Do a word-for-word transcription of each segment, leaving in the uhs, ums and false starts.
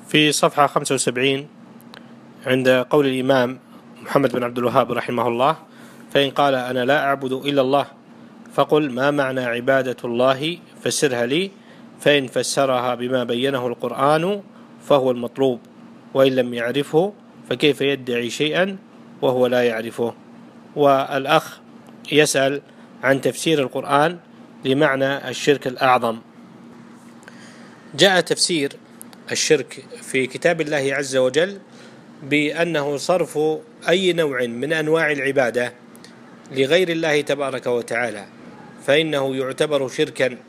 في صفحة خمسة وسبعين عند قول الإمام محمد بن عبد الوهاب رحمه الله: فإن قال أنا لا أعبد إلا الله فقل ما معنى عبادة الله فسرها لي، فإن فسرها بما بينه القرآن فهو المطلوب، وإن لم يعرفه فكيف يدعي شيئا وهو لا يعرفه. والأخ يسأل عن تفسير القرآن لمعنى الشرك الأعظم. جاء تفسير الشرك في كتاب الله عز وجل بأنه صرف أي نوع من أنواع العبادة لغير الله تبارك وتعالى، فإنه يعتبر شركا.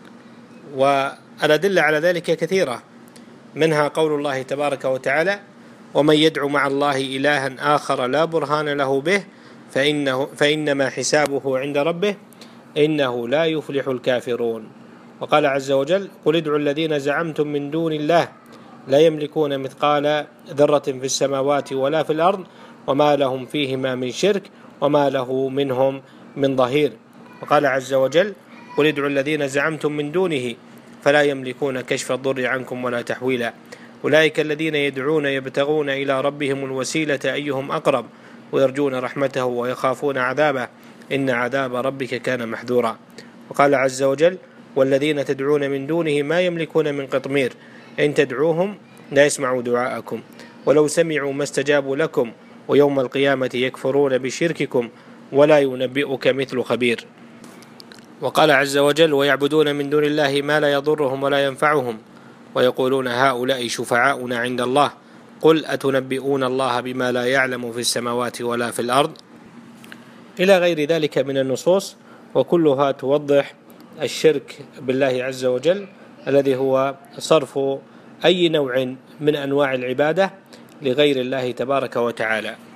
والأدلة على ذلك كثيرة، منها قول الله تبارك وتعالى: ومن يدعو مع الله إلها آخر لا برهان له به فإنه فإنما حسابه عند ربه إنه لا يفلح الكافرون. وقال عز وجل: قل ادعوا الذين زعمتم من دون الله لا يملكون مثقال ذرة في السماوات ولا في الأرض وما لهم فيهما من شرك وما له منهم من ظهير. وقال عز وجل: قل ادعوا الذين زعمتم من دونه فلا يملكون كشف الضر عنكم ولا تحويلا أولئك الذين يدعون يبتغون إلى ربهم الوسيلة أيهم أقرب ويرجون رحمته ويخافون عذابه إن عذاب ربك كان محذورا. وقال عز وجل: والذين تدعون من دونه ما يملكون من قطمير إن تدعوهم لا يسمعوا دعاءكم ولو سمعوا ما استجابوا لكم ويوم القيامة يكفرون بشرككم ولا ينبئك مثل خبير. وقال عز وجل: ويعبدون من دون الله ما لا يضرهم ولا ينفعهم ويقولون هؤلاء شفعاؤنا عند الله قل أتنبئون الله بما لا يعلم في السماوات ولا في الأرض، إلى غير ذلك من النصوص، وكلها توضح الشرك بالله عز وجل الذي هو صرف أي نوع من أنواع العبادة لغير الله تبارك وتعالى.